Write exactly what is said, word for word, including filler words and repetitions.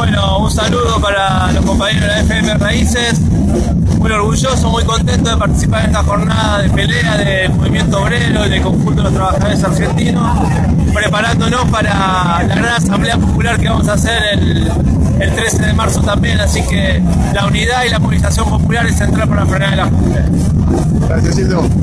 Bueno, un saludo para los compañeros de la F M Raíces. Muy orgulloso, muy contento de participar en esta jornada de pelea del movimiento obrero y del conjunto de los trabajadores argentinos, preparándonos para la gran asamblea popular que vamos a hacer el, el trece de marzo también. Así que la unidad y la movilización popular es central para frenar el ajuste. Gracias, Silvio.